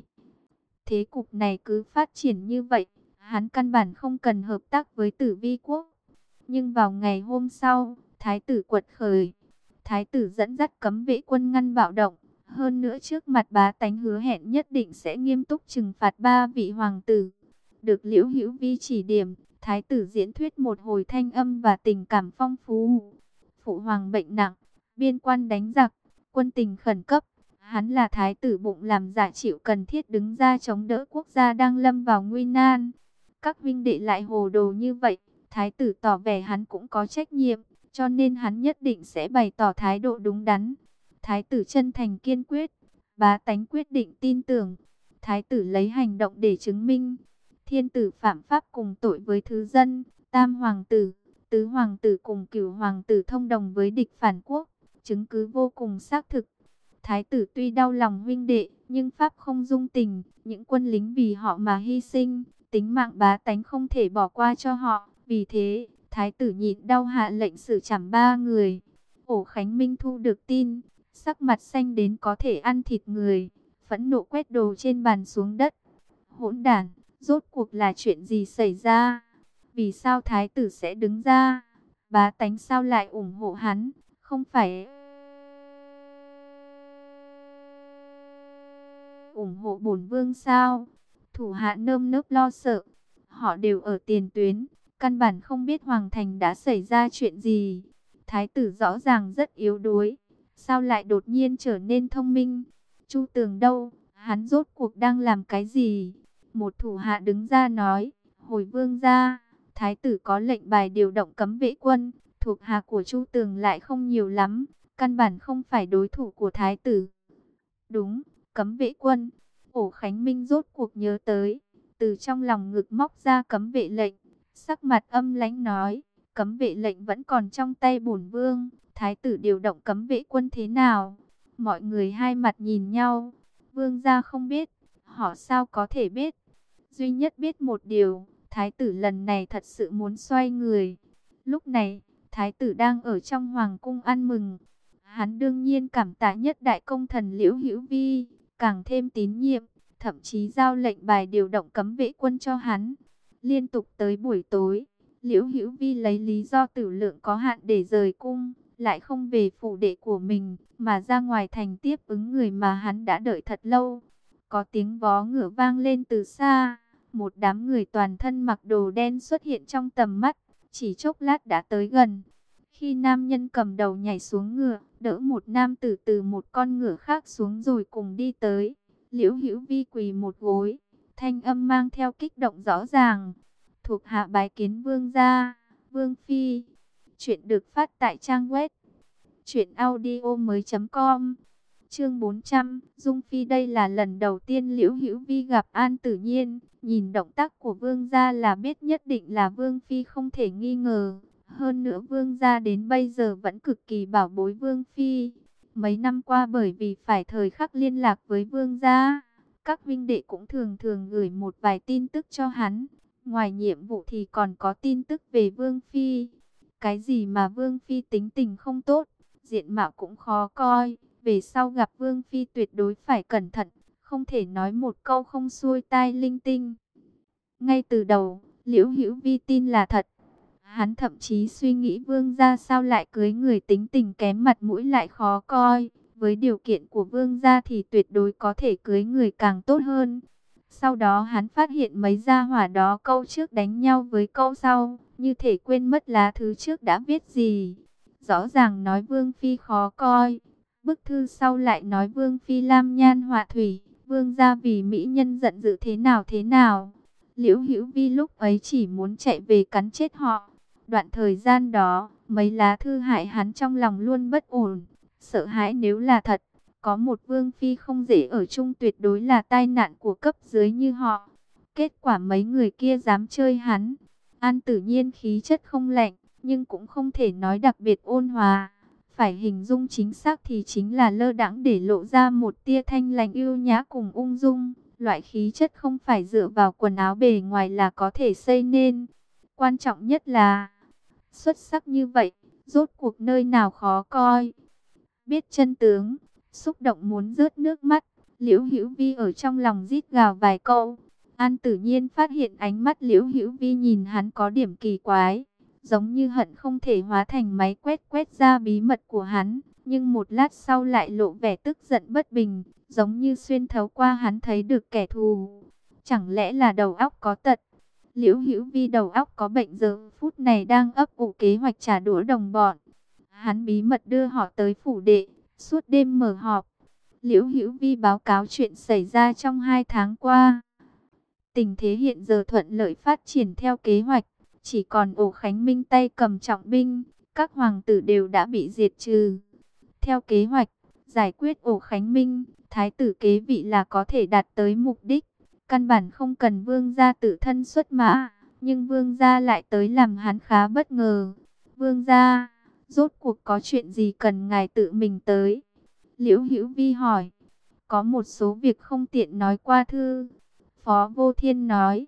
Thế cục này cứ phát triển như vậy, hắn căn bản không cần hợp tác với Tử Vi quốc. Nhưng vào ngày hôm sau, thái tử quật khởi. Thái tử dẫn dắt cấm vệ quân ngăn bạo động. Hơn nữa trước mặt bá tánh hứa hẹn nhất định sẽ nghiêm túc trừng phạt ba vị hoàng tử. Được Liễu Hữu Vi chỉ điểm, thái tử diễn thuyết một hồi thanh âm và tình cảm phong phú. Phụ hoàng bệnh nặng, biên quan đánh giặc, quân tình khẩn cấp. Hắn là thái tử bụng làm giả chịu cần thiết đứng ra chống đỡ quốc gia đang lâm vào nguy nan. Các huynh đệ lại hồ đồ như vậy, thái tử tỏ vẻ hắn cũng có trách nhiệm, cho nên hắn nhất định sẽ bày tỏ thái độ đúng đắn. Thái tử chân thành kiên quyết, bá tánh quyết định tin tưởng. Thái tử lấy hành động để chứng minh. Thiên tử phạm pháp cùng tội với thứ dân, tam hoàng tử, tứ hoàng tử cùng cửu hoàng tử thông đồng với địch phản quốc, chứng cứ vô cùng xác thực. Thái tử tuy đau lòng huynh đệ, nhưng pháp không dung tình, những quân lính vì họ mà hy sinh, tính mạng bá tánh không thể bỏ qua cho họ. Vì thế, thái tử nhịn đau hạ lệnh xử trảm 3 người. Ổ Khánh Minh thu được tin, sắc mặt xanh đến có thể ăn thịt người, phẫn nộ quét đồ trên bàn xuống đất. Hỗn đản, rốt cuộc là chuyện gì xảy ra? Vì sao thái tử sẽ đứng ra? Bá tánh sao lại ủng hộ hắn? Không phải ủng hộ bổn vương sao? Thủ hạ nơm nớp lo sợ. Họ đều ở tiền tuyến, căn bản không biết hoàng thành đã xảy ra chuyện gì. Thái tử rõ ràng rất yếu đuối, sao lại đột nhiên trở nên thông minh? Chu Tường đâu? Hắn rốt cuộc đang làm cái gì? Một thủ hạ đứng ra nói, hồi vương gia, thái tử có lệnh bài điều động cấm vệ quân, thuộc hạ của Chu Tường lại không nhiều lắm, căn bản không phải đối thủ của thái tử. Đúng, cấm vệ quân. Ổ Khánh Minh rốt cuộc nhớ tới, từ trong lòng ngực móc ra cấm vệ lệnh, sắc mặt âm lãnh nói, cấm vệ lệnh vẫn còn trong tay bổn vương, thái tử điều động cấm vệ quân thế nào? Mọi người hai mặt nhìn nhau, vương gia không biết, họ sao có thể biết? Duy nhất biết một điều, thái tử lần này thật sự muốn xoay người. Lúc này, thái tử đang ở trong hoàng cung ăn mừng. Hắn đương nhiên cảm tạ nhất đại công thần Liễu Hữu Vi, càng thêm tín nhiệm, thậm chí giao lệnh bài điều động cấm vệ quân cho hắn. Liên tục tới buổi tối, Liễu Hữu Vi lấy lý do tử lượng có hạn để rời cung, lại không về phủ đệ của mình, mà ra ngoài thành tiếp ứng người mà hắn đã đợi thật lâu. Có tiếng vó ngựa vang lên từ xa, một đám người toàn thân mặc đồ đen xuất hiện trong tầm mắt, chỉ chốc lát đã tới gần. Khi nam nhân cầm đầu nhảy xuống ngựa, đỡ một nam tử từ một con ngựa khác xuống rồi cùng đi tới. Liễu Hữu Vi quỳ một gối, thanh âm mang theo kích động rõ ràng. Thuộc hạ bái kiến vương gia, vương phi. Chuyện được phát tại trang web truyệnaudiomoi.com. Chương 400, Dung Phi. Đây là lần đầu tiên Liễu Hữu Vi gặp An Tử Nhiên, nhìn động tác của vương gia là biết nhất định là vương phi không thể nghi ngờ. Hơn nữa vương gia đến bây giờ vẫn cực kỳ bảo bối vương phi. Mấy năm qua bởi vì phải thời khắc liên lạc với vương gia, các huynh đệ cũng thường thường gửi một vài tin tức cho hắn. Ngoài nhiệm vụ thì còn có tin tức về vương phi. Cái gì mà vương phi tính tình không tốt, diện mạo cũng khó coi. Về sau gặp vương phi tuyệt đối phải cẩn thận, không thể nói một câu không xuôi tai linh tinh. Ngay từ đầu, Liễu Hữu Vi tin là thật. Hắn thậm chí suy nghĩ vương gia sao lại cưới người tính tình kém mặt mũi lại khó coi. Với điều kiện của vương gia thì tuyệt đối có thể cưới người càng tốt hơn. Sau đó hắn phát hiện mấy gia hỏa đó câu trước đánh nhau với câu sau, như thể quên mất lá thứ trước đã viết gì. Rõ ràng nói vương phi khó coi, bức thư sau lại nói vương phi lam nhan họa thủy, vương gia vì mỹ nhân giận dữ thế nào thế nào. Liễu Hữu Vi lúc ấy chỉ muốn chạy về cắn chết họ. Đoạn thời gian đó, mấy lá thư hại hắn trong lòng luôn bất ổn, sợ hãi nếu là thật, có một vương phi không dễ ở chung tuyệt đối là tai nạn của cấp dưới như họ. Kết quả mấy người kia dám chơi hắn. An Tử Nhiên khí chất không lạnh, nhưng cũng không thể nói đặc biệt ôn hòa. Phải hình dung chính xác thì chính là lơ đãng để lộ ra một tia thanh lành yêu nhã cùng ung dung. Loại khí chất không phải dựa vào quần áo bề ngoài là có thể xây nên. Quan trọng nhất là xuất sắc như vậy, rốt cuộc nơi nào khó coi. Biết chân tướng, xúc động muốn rớt nước mắt, Liễu Hữu Vi ở trong lòng rít gào vài câu. An Tử Nhiên phát hiện ánh mắt Liễu Hữu Vi nhìn hắn có điểm kỳ quái, giống như hận không thể hóa thành máy quét ra bí mật của hắn, nhưng một lát sau lại lộ vẻ tức giận bất bình, giống như xuyên thấu qua hắn thấy được kẻ thù. Chẳng lẽ là đầu óc có tật? Liễu Hữu Vi đầu óc có bệnh, giờ phút này đang ấp ủ kế hoạch trả đũa đồng bọn. Hắn bí mật đưa họ tới phủ đệ, suốt đêm mở họp. Liễu Hữu Vi báo cáo chuyện xảy ra trong 2 tháng qua. Tình thế hiện giờ thuận lợi phát triển theo kế hoạch, chỉ còn Ổ Khánh Minh tay cầm trọng binh, các hoàng tử đều đã bị diệt trừ. Theo kế hoạch, giải quyết Ổ Khánh Minh, thái tử kế vị là có thể đạt tới mục đích. Căn bản không cần vương gia tự thân xuất mã, nhưng vương gia lại tới làm hắn khá bất ngờ. Vương gia, rốt cuộc có chuyện gì cần ngài tự mình tới? Liễu Hữu Vi hỏi. Có một số việc không tiện nói qua thư. Phó Vô Thiên nói.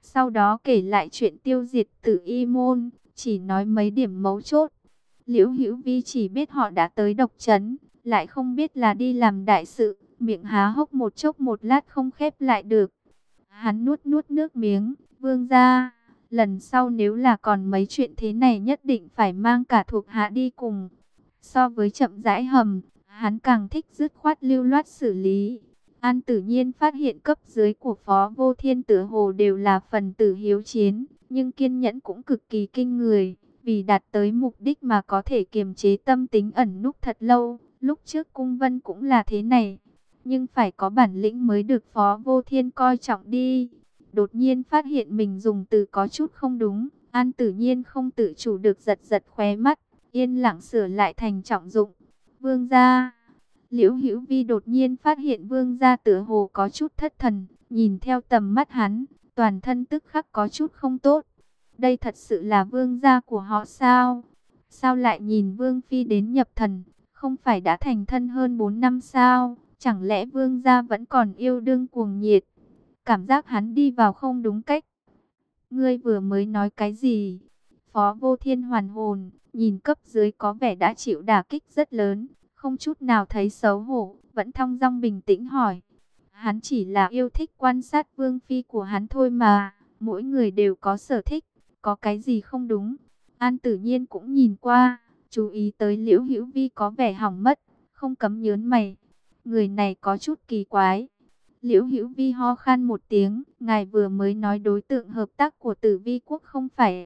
Sau đó kể lại chuyện tiêu diệt Tử Y môn, chỉ nói mấy điểm mấu chốt. Liễu Hữu Vi chỉ biết họ đã tới Độc Trấn, lại không biết là đi làm đại sự, miệng há hốc một chốc một lát không khép lại được. Hắn nuốt nuốt nước miếng, vương gia, lần sau nếu là còn mấy chuyện thế này nhất định phải mang cả thuộc hạ đi cùng. So với chậm rãi hầm, hắn càng thích dứt khoát lưu loát xử lý. An Tử Nhiên phát hiện cấp dưới của Phó Vô Thiên tựa hồ đều là phần tử hiếu chiến, nhưng kiên nhẫn cũng cực kỳ kinh người. Vì đạt tới mục đích mà có thể kiềm chế tâm tính ẩn núp thật lâu. Lúc trước Cung Vân cũng là thế này, nhưng phải có bản lĩnh mới được Phó Vô Thiên coi trọng đi. Đột nhiên phát hiện mình dùng từ có chút không đúng, An Tử Nhiên không tự chủ được giật giật khóe mắt, yên lặng sửa lại thành trọng dụng. Vương gia. Liễu Hữu Vi đột nhiên phát hiện vương gia tựa hồ có chút thất thần, nhìn theo tầm mắt hắn, toàn thân tức khắc có chút không tốt. Đây thật sự là vương gia của họ sao? Sao lại nhìn vương phi đến nhập thần, không phải đã thành thân hơn 4 năm sao? Chẳng lẽ vương gia vẫn còn yêu đương cuồng nhiệt? Cảm giác hắn đi vào không đúng cách. Ngươi vừa mới nói cái gì? Phó Vô Thiên hoàn hồn, nhìn cấp dưới có vẻ đã chịu đả kích rất lớn, không chút nào thấy xấu hổ, vẫn thong dong bình tĩnh hỏi. Hắn chỉ là yêu thích quan sát vương phi của hắn thôi mà, mỗi người đều có sở thích, có cái gì không đúng. An Tử Nhiên cũng nhìn qua, chú ý tới Liễu Hữu Vi có vẻ hỏng mất, không cấm nhớn mày. Người này có chút kỳ quái. Liễu Hữu Vi ho khan một tiếng, ngài vừa mới nói đối tượng hợp tác của Tử Vi Quốc không phải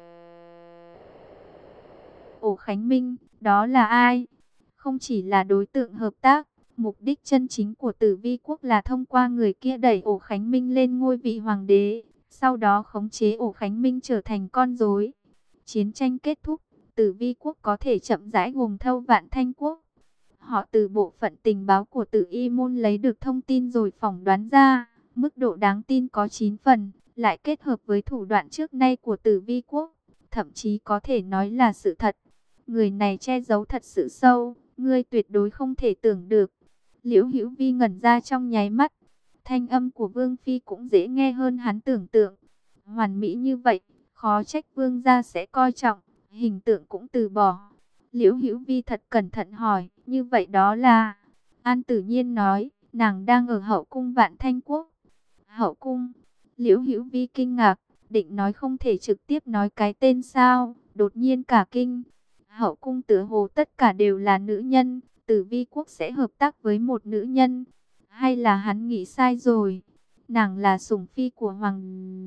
Ổ Khánh Minh, đó là ai? Không chỉ là đối tượng hợp tác, mục đích chân chính của Tử Vi Quốc là thông qua người kia đẩy Ổ Khánh Minh lên ngôi vị hoàng đế, sau đó khống chế Ổ Khánh Minh trở thành con rối. Chiến tranh kết thúc, Tử Vi Quốc có thể chậm rãi gồm thâu Vạn Thanh Quốc. Họ từ bộ phận tình báo của Tử Y môn lấy được thông tin rồi phỏng đoán ra, mức độ đáng tin có 9 phần, lại kết hợp với thủ đoạn trước nay của Tử Vi Quốc, thậm chí có thể nói là sự thật. Người này che giấu thật sự sâu, ngươi tuyệt đối không thể tưởng được. Liễu Hữu Vi ngẩn ra trong nháy mắt, thanh âm của Vương Phi cũng dễ nghe hơn hắn tưởng tượng. Hoàn mỹ như vậy, khó trách Vương gia sẽ coi trọng, hình tượng cũng từ bỏ. Liễu Hữu Vi thật cẩn thận hỏi, như vậy đó là... An Tử Nhiên nói, nàng đang ở hậu cung Vạn Thanh Quốc. Hậu cung, Liễu Hữu Vi kinh ngạc, định nói không thể trực tiếp nói cái tên sao, đột nhiên cả kinh. Hậu cung tựa hồ tất cả đều là nữ nhân, Tử Vi Quốc sẽ hợp tác với một nữ nhân. Hay là hắn nghĩ sai rồi, nàng là sủng phi của Hoàng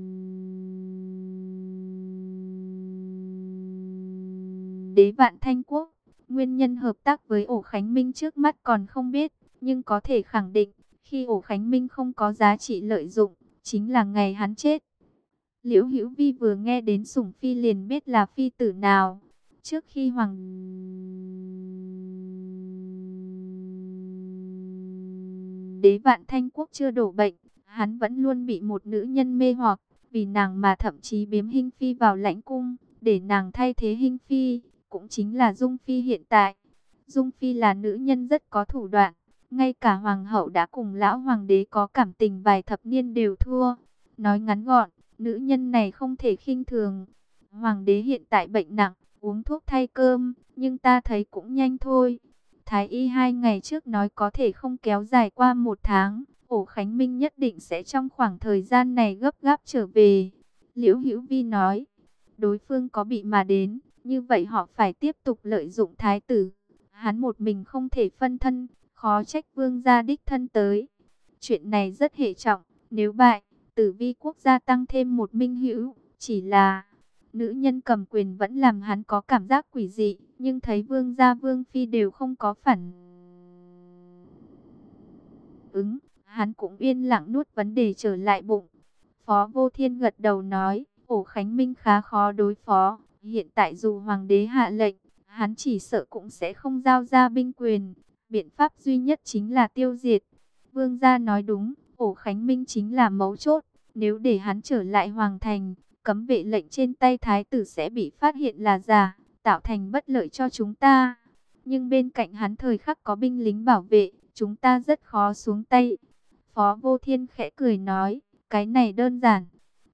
đế Vạn Thanh Quốc. Nguyên nhân hợp tác với Ổ Khánh Minh trước mắt còn không biết, nhưng có thể khẳng định, khi Ổ Khánh Minh không có giá trị lợi dụng, chính là ngày hắn chết. Liễu Hữu Vi vừa nghe đến sủng phi liền biết là phi tử nào. Trước khi Hoàng đế Vạn Thanh Quốc chưa đổ bệnh, hắn vẫn luôn bị một nữ nhân mê hoặc, vì nàng mà thậm chí biếm Hinh Phi vào lãnh cung, để nàng thay thế Hinh Phi, cũng chính là Dung Phi hiện tại. Dung Phi là nữ nhân rất có thủ đoạn, ngay cả Hoàng hậu đã cùng lão Hoàng đế có cảm tình vài thập niên đều thua. Nói ngắn gọn, nữ nhân này không thể khinh thường. Hoàng đế hiện tại bệnh nặng, uống thuốc thay cơm, nhưng ta thấy cũng nhanh thôi. Thái y 2 ngày trước nói có thể không kéo dài qua 1 tháng. Ổ Khánh Minh nhất định sẽ trong khoảng thời gian này gấp gáp trở về. Liễu Hữu Vi nói, đối phương có bị mà đến, như vậy họ phải tiếp tục lợi dụng thái tử. Hắn một mình không thể phân thân, khó trách vương gia đích thân tới. Chuyện này rất hệ trọng, nếu bại, Tử Vi Quốc gia tăng thêm một minh hữu, chỉ là... Nữ nhân cầm quyền vẫn làm hắn có cảm giác quỷ dị, nhưng thấy vương gia vương phi đều không có phản ứng, hắn cũng yên lặng nuốt vấn đề trở lại bụng. Phó Vô Thiên gật đầu nói, Ổ Khánh Minh khá khó đối phó, hiện tại dù hoàng đế hạ lệnh, hắn chỉ sợ cũng sẽ không giao ra binh quyền, biện pháp duy nhất chính là tiêu diệt. Vương gia nói đúng, Ổ Khánh Minh chính là mấu chốt, nếu để hắn trở lại hoàng thành, cấm vệ lệnh trên tay thái tử sẽ bị phát hiện là giả, tạo thành bất lợi cho chúng ta. Nhưng bên cạnh hắn thời khắc có binh lính bảo vệ, chúng ta rất khó xuống tay. Phó Vô Thiên khẽ cười nói, cái này đơn giản.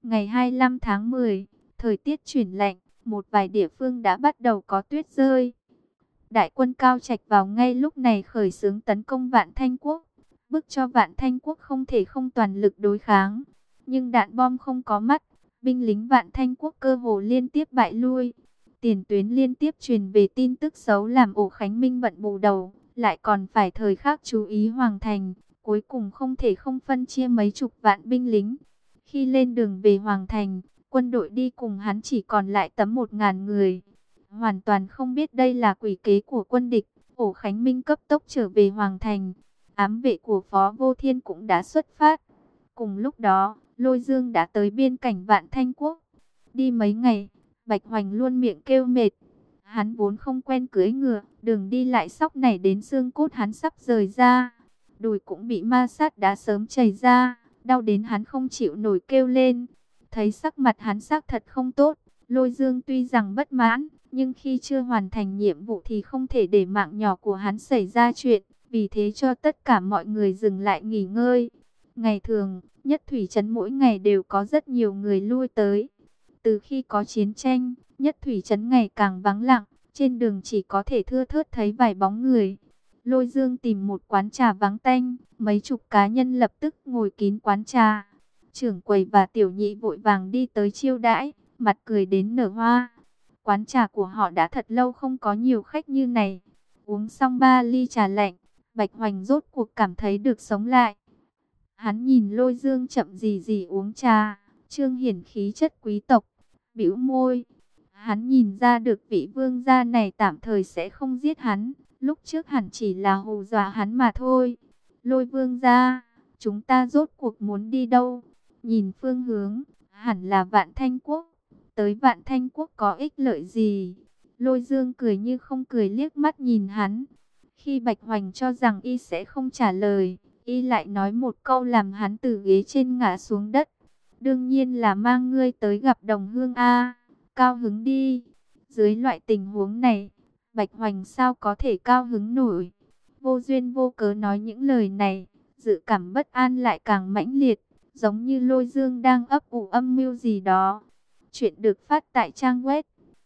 Ngày 25 tháng 10, thời tiết chuyển lạnh, một vài địa phương đã bắt đầu có tuyết rơi. Đại quân Cao Trạch vào ngay lúc này khởi xướng tấn công Vạn Thanh Quốc, bức cho Vạn Thanh Quốc không thể không toàn lực đối kháng. Nhưng đạn bom không có mắt, binh lính Vạn Thanh Quốc cơ hồ liên tiếp bại lui. Tiền tuyến liên tiếp truyền về tin tức xấu làm Ổ Khánh Minh bận bù đầu, lại còn phải thời khắc chú ý Hoàng Thành, cuối cùng không thể không phân chia mấy chục vạn binh lính. Khi lên đường về Hoàng Thành, quân đội đi cùng hắn chỉ còn lại tấm 1.000 người. Hoàn toàn không biết đây là quỷ kế của quân địch, Ổ Khánh Minh cấp tốc trở về Hoàng Thành. Ám vệ của Phó Vô Thiên cũng đã xuất phát. Cùng lúc đó, Lôi Dương đã tới biên cảnh Vạn Thanh Quốc. Đi mấy ngày, Bạch Hoành luôn miệng kêu mệt. Hắn vốn không quen cưỡi ngựa, đường đi lại sóc này đến xương cốt hắn sắp rời ra. Đùi cũng bị ma sát đã sớm chảy ra, đau đến hắn không chịu nổi kêu lên. Thấy sắc mặt hắn xác thật không tốt, Lôi Dương tuy rằng bất mãn, nhưng khi chưa hoàn thành nhiệm vụ thì không thể để mạng nhỏ của hắn xảy ra chuyện, vì thế cho tất cả mọi người dừng lại nghỉ ngơi. Ngày thường, Nhất Thủy Trấn mỗi ngày đều có rất nhiều người lui tới. Từ khi có chiến tranh, Nhất Thủy Trấn ngày càng vắng lặng, trên đường chỉ có thể thưa thớt thấy vài bóng người. Lôi Dương tìm một quán trà vắng tanh, mấy chục cá nhân lập tức ngồi kín quán trà. Trưởng quầy và tiểu nhị vội vàng đi tới chiêu đãi, mặt cười đến nở hoa. Quán trà của họ đã thật lâu không có nhiều khách như này. Uống xong 3 ly trà lạnh, Bạch Hoành rốt cuộc cảm thấy được sống lại. Hắn nhìn Lôi Dương chậm gì gì uống trà, trương hiển khí chất quý tộc, bĩu môi. Hắn nhìn ra được vị vương gia này tạm thời sẽ không giết hắn, lúc trước hẳn chỉ là hù dọa hắn mà thôi. Lôi vương gia, chúng ta rốt cuộc muốn đi đâu? Nhìn phương hướng, hẳn là Vạn Thanh Quốc. Tới Vạn Thanh Quốc có ích lợi gì? Lôi Dương cười như không cười liếc mắt nhìn hắn. Khi Bạch Hoành cho rằng y sẽ không trả lời, y lại nói một câu làm hắn từ ghế trên ngã xuống đất. Đương nhiên là mang ngươi tới gặp đồng hương A. Cao hứng đi. Dưới loại tình huống này, Bạch Hoành sao có thể cao hứng nổi? Vô duyên vô cớ nói những lời này, dự cảm bất an lại càng mãnh liệt, giống như Lôi Dương đang ấp ủ âm mưu gì đó. Chuyện được phát tại trang web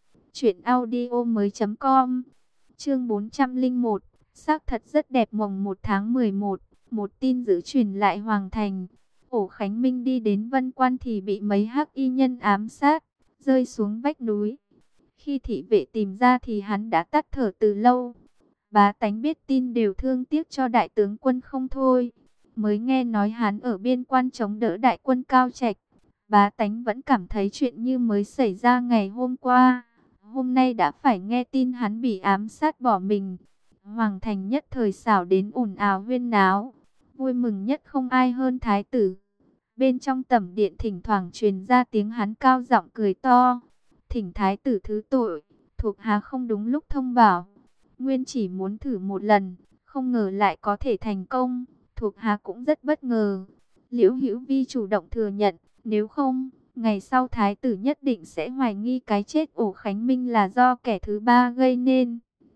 truyệnaudiomoi.com. Chương 401. Xác thật rất đẹp. Mồng 1 tháng 11, một tin dữ truyền lại Hoàng Thành. Ổ Khánh Minh đi đến Vân Quan thì bị mấy hắc y nhân ám sát, rơi xuống vách núi. Khi thị vệ tìm ra thì hắn đã tắt thở từ lâu. Bá tánh biết tin đều thương tiếc cho đại tướng quân không thôi. Mới nghe nói hắn ở biên quan chống đỡ đại quân Cao Trạch, bá tánh vẫn cảm thấy chuyện như mới xảy ra ngày hôm qua. Hôm nay đã phải nghe tin hắn bị ám sát bỏ mình. Hoàng thành nhất thời xảo đến ồn ào huyên náo. Vui mừng nhất không ai hơn thái tử. Bên trong tẩm điện thỉnh thoảng truyền ra tiếng hắn cao giọng cười to. Thỉnh thái tử thứ tội, thuộc hạ không đúng lúc thông bảo. Nguyên chỉ muốn thử một lần, không ngờ lại có thể thành công. Thuộc hạ cũng rất bất ngờ. Liễu Hữu Vi chủ động thừa nhận, nếu không, ngày sau thái tử nhất định sẽ hoài nghi cái chết Ổ Khánh Minh là do kẻ thứ ba gây nên.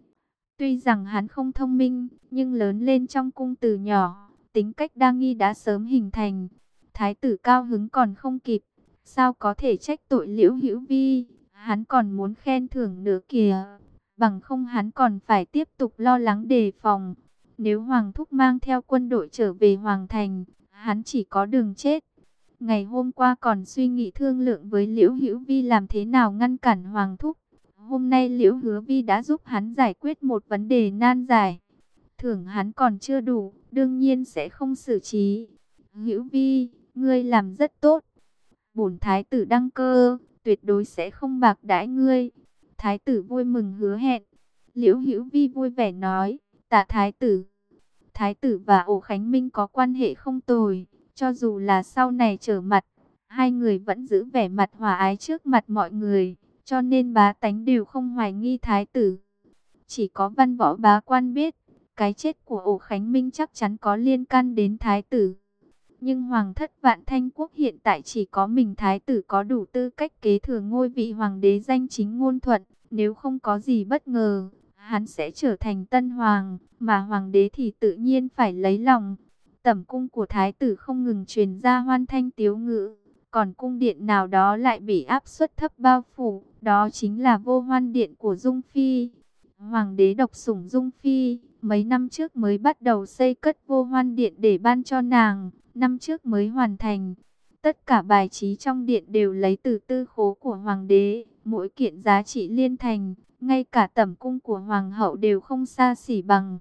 Tuy rằng hắn không thông minh, nhưng lớn lên trong cung từ nhỏ, tính cách đa nghi đã sớm hình thành. Thái tử cao hứng còn không kịp, sao có thể trách tội Liễu Hữu Vi, hắn còn muốn khen thưởng nữa kìa. Bằng không hắn còn phải tiếp tục lo lắng đề phòng. Nếu Hoàng Thúc mang theo quân đội trở về Hoàng Thành, hắn chỉ có đường chết. Ngày hôm qua còn suy nghĩ thương lượng với Liễu Hữu Vi làm thế nào ngăn cản Hoàng Thúc. Hôm nay Liễu Hứa Vi đã giúp hắn giải quyết một vấn đề nan giải. Thưởng hắn còn chưa đủ, đương nhiên sẽ không xử trí. Hữu Vi, ngươi làm rất tốt. Bổn thái tử đăng cơ, tuyệt đối sẽ không bạc đãi ngươi. Thái tử vui mừng hứa hẹn. Liễu Hữu Vi vui vẻ nói, tạ thái tử. Thái tử và Ổ Khánh Minh có quan hệ không tồi, cho dù là sau này trở mặt, hai người vẫn giữ vẻ mặt hòa ái trước mặt mọi người, cho nên bá tánh đều không hoài nghi thái tử. Chỉ có văn võ bá quan biết, cái chết của Ổ Khánh Minh chắc chắn có liên can đến thái tử. Nhưng Hoàng thất Vạn Thanh Quốc hiện tại chỉ có mình thái tử có đủ tư cách kế thừa ngôi vị hoàng đế danh chính ngôn thuận. Nếu không có gì bất ngờ, hắn sẽ trở thành tân hoàng, mà hoàng đế thì tự nhiên phải lấy lòng. Tẩm cung của thái tử không ngừng truyền ra hoan thanh tiếu ngữ, Còn cung điện nào đó lại bị áp suất thấp bao phủ, đó chính là Vô Hoan Điện của Dung Phi. Hoàng đế độc sủng Dung Phi, mấy năm trước mới bắt đầu xây cất Vô Hoan Điện để ban cho nàng, năm trước mới hoàn thành. Tất cả bài trí trong điện đều lấy từ tư khố của hoàng đế, mỗi kiện giá trị liên thành, ngay cả tẩm cung của hoàng hậu đều không xa xỉ bằng.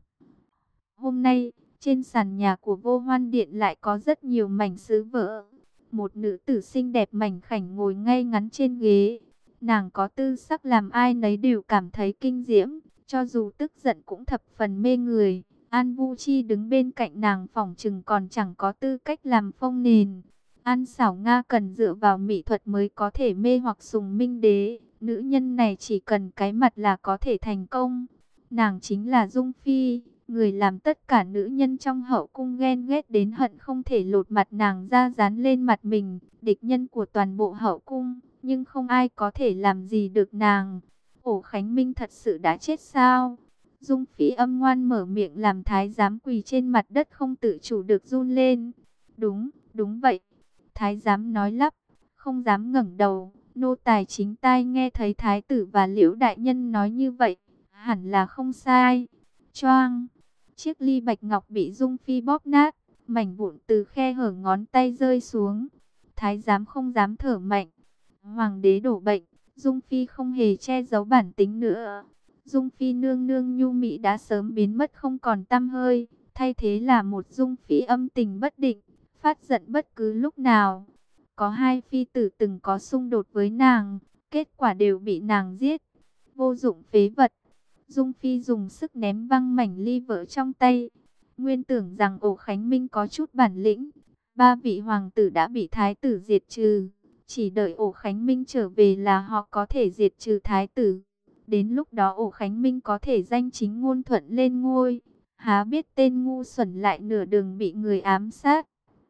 Hôm nay, trên sàn nhà của Vô Hoan Điện lại có rất nhiều mảnh sứ vỡ. Một nữ tử xinh đẹp mảnh khảnh ngồi ngay ngắn trên ghế. Nàng có tư sắc làm ai nấy đều cảm thấy kinh diễm, cho dù tức giận cũng thập phần mê người. An Vu Chi đứng bên cạnh nàng phỏng chừng còn chẳng có tư cách làm phông nền. An Xảo Nga cần dựa vào mỹ thuật mới có thể mê hoặc Sùng Minh Đế. Nữ nhân này chỉ cần cái mặt là có thể thành công. Nàng chính là Dung Phi, người làm tất cả nữ nhân trong hậu cung ghen ghét đến hận không thể lột mặt nàng ra dán lên mặt mình, địch nhân của toàn bộ hậu cung, nhưng không ai có thể làm gì được nàng. Ổ Khánh Minh thật sự đã chết sao? Dung Phi âm ngoan mở miệng làm thái giám quỳ trên mặt đất không tự chủ được run lên. Đúng, đúng vậy. Thái giám nói lắp, không dám ngẩng đầu. Nô tài chính tai nghe thấy thái tử và Liễu đại nhân nói như vậy, hẳn là không sai. Choang, chiếc ly bạch ngọc bị Dung Phi bóp nát, mảnh vụn từ khe hở ngón tay rơi xuống. Thái giám không dám thở mạnh. Hoàng đế đổ bệnh, Dung Phi không hề che giấu bản tính nữa. Dung Phi nương nương nhu mỹ đã sớm biến mất không còn tăm hơi, thay thế là một Dung Phi âm tình bất định, phát giận bất cứ lúc nào. Có hai phi tử từng có xung đột với nàng, kết quả đều bị nàng giết. Vô dụng phế vật. Dung Phi dùng sức ném văng mảnh ly vỡ trong tay. Nguyên tưởng rằng Ổ Khánh Minh có chút bản lĩnh. Ba vị hoàng tử đã bị thái tử diệt trừ. Chỉ đợi Ổ Khánh Minh trở về là họ có thể diệt trừ thái tử. Đến lúc đó Ổ Khánh Minh có thể danh chính ngôn thuận lên ngôi. Há biết tên ngu xuẩn lại nửa đường bị người ám sát.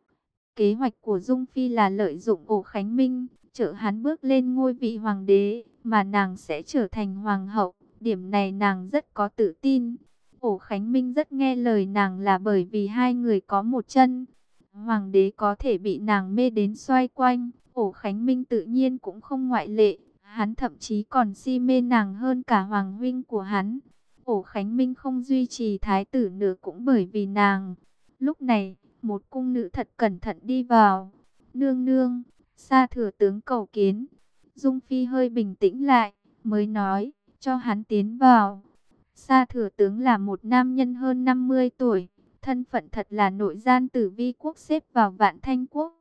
Kế hoạch của Dung Phi là lợi dụng Ổ Khánh Minh, trợ hắn bước lên ngôi vị hoàng đế, mà nàng sẽ trở thành hoàng hậu. Điểm này nàng rất có tự tin. Ổ Khánh Minh rất nghe lời nàng là bởi vì hai người có một chân. Hoàng đế có thể bị nàng mê đến xoay quanh, Ổ Khánh Minh tự nhiên cũng không ngoại lệ. Hắn thậm chí còn si mê nàng hơn cả hoàng huynh của hắn. Ổ Khánh Minh không duy trì thái tử nữa cũng bởi vì nàng. Lúc này, một cung nữ thật cẩn thận đi vào. Nương nương, Sa thừa tướng cầu kiến. Dung Phi hơi bình tĩnh lại, mới nói, cho hắn tiến vào. Sa thừa tướng là một nam nhân hơn 50 tuổi, thân phận thật là nội gian tử Vi quốc xếp vào Vạn Thanh quốc.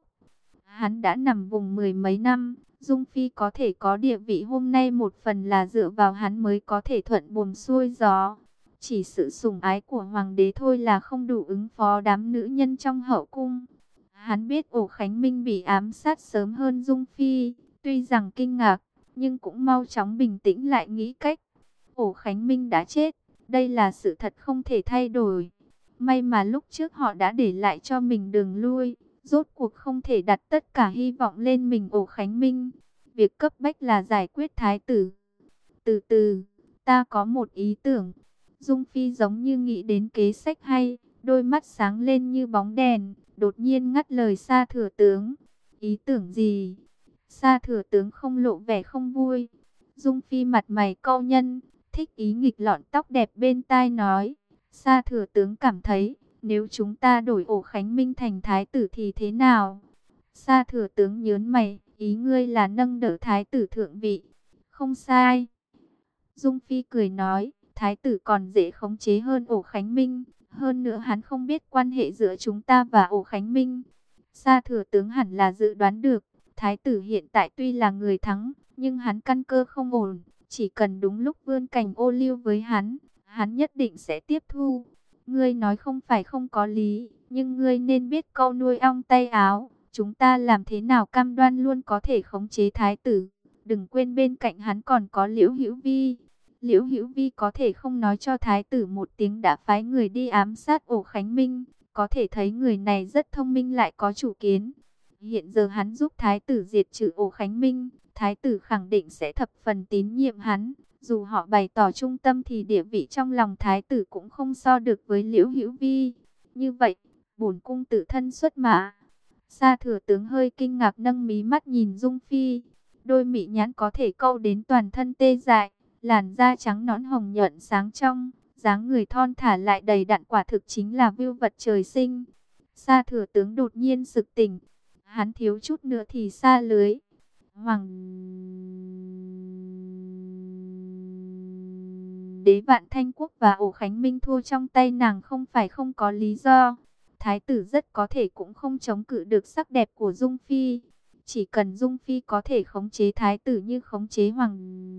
Hắn đã nằm vùng mười mấy năm, Dung Phi có thể có địa vị hôm nay một phần là dựa vào hắn mới có thể thuận buồm xuôi gió. Chỉ sự sủng ái của hoàng đế thôi là không đủ ứng phó đám nữ nhân trong hậu cung. Hắn biết Ổ Khánh Minh bị ám sát sớm hơn Dung Phi, tuy rằng kinh ngạc, nhưng cũng mau chóng bình tĩnh lại nghĩ cách. Ổ Khánh Minh đã chết, đây là sự thật không thể thay đổi. May mà lúc trước họ đã để lại cho mình đường lui, rốt cuộc không thể đặt tất cả hy vọng lên mình Ổ Khánh Minh. Việc cấp bách là giải quyết thái tử. Từ từ, ta có một ý tưởng. Dung Phi giống như nghĩ đến kế sách hay, đôi mắt sáng lên như bóng đèn, đột nhiên ngắt lời Sa thừa tướng. Ý tưởng gì? Sa thừa tướng không lộ vẻ không vui. Dung Phi mặt mày câu nhân, thích ý nghịch lọn tóc đẹp bên tai nói. Sa thừa tướng cảm thấy, nếu chúng ta đổi Ổ Khánh Minh thành thái tử thì thế nào? Sa thừa tướng nhớn mày, ý ngươi là nâng đỡ thái tử thượng vị. Không sai. Dung Phi cười nói, thái tử còn dễ khống chế hơn Ổ Khánh Minh. Hơn nữa hắn không biết quan hệ giữa chúng ta và Ổ Khánh Minh. Sa thừa tướng hẳn là dự đoán được, thái tử hiện tại tuy là người thắng, nhưng hắn căn cơ không ổn. Chỉ cần đúng lúc vươn cành ô liu với hắn, hắn nhất định sẽ tiếp thu. Ngươi nói không phải không có lý, nhưng ngươi nên biết câu nuôi ong tay áo. Chúng ta làm thế nào cam đoan luôn có thể khống chế thái tử. Đừng quên bên cạnh hắn còn có Liễu Hữu Vi. Liễu Hữu Vi có thể không nói cho thái tử một tiếng đã phái người đi ám sát Ổ Khánh Minh. Có thể thấy người này rất thông minh lại có chủ kiến. Hiện giờ hắn giúp thái tử diệt trừ Ổ Khánh Minh, thái tử khẳng định sẽ thập phần tín nhiệm hắn. Dù họ bày tỏ trung tâm thì địa vị trong lòng thái tử cũng không so được với Liễu Hữu Vi. Như vậy, bổn cung tự thân xuất mã. Sa Thừa tướng hơi kinh ngạc nâng mí mắt nhìn Dung Phi. Đôi mị nhãn có thể câu đến toàn thân tê dại, làn da trắng nõn hồng nhuận sáng trong, dáng người thon thả lại đầy đặn, quả thực chính là vưu vật trời sinh. Sa Thừa tướng đột nhiên sực tỉnh, hắn thiếu chút nữa thì sa lưới. Hoàng đế Vạn Thanh Quốc và Ổ Khánh Minh thua trong tay nàng không phải không có lý do. Thái tử rất có thể cũng không chống cự được sắc đẹp của Dung Phi. Chỉ cần Dung Phi có thể khống chế thái tử như khống chế hoàng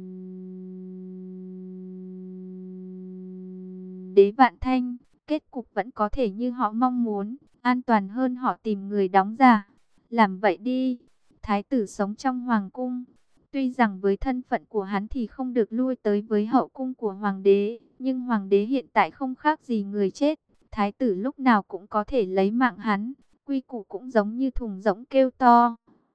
đế Vạn Thanh, kết cục vẫn có thể như họ mong muốn, an toàn hơn họ tìm người đóng giả. Làm vậy đi. Thái tử sống trong hoàng cung, tuy rằng với thân phận của hắn thì không được lui tới với hậu cung của hoàng đế, nhưng hoàng đế hiện tại không khác gì người chết. Thái tử lúc nào cũng có thể lấy mạng hắn, quy củ cũng giống như thùng rỗng kêu to.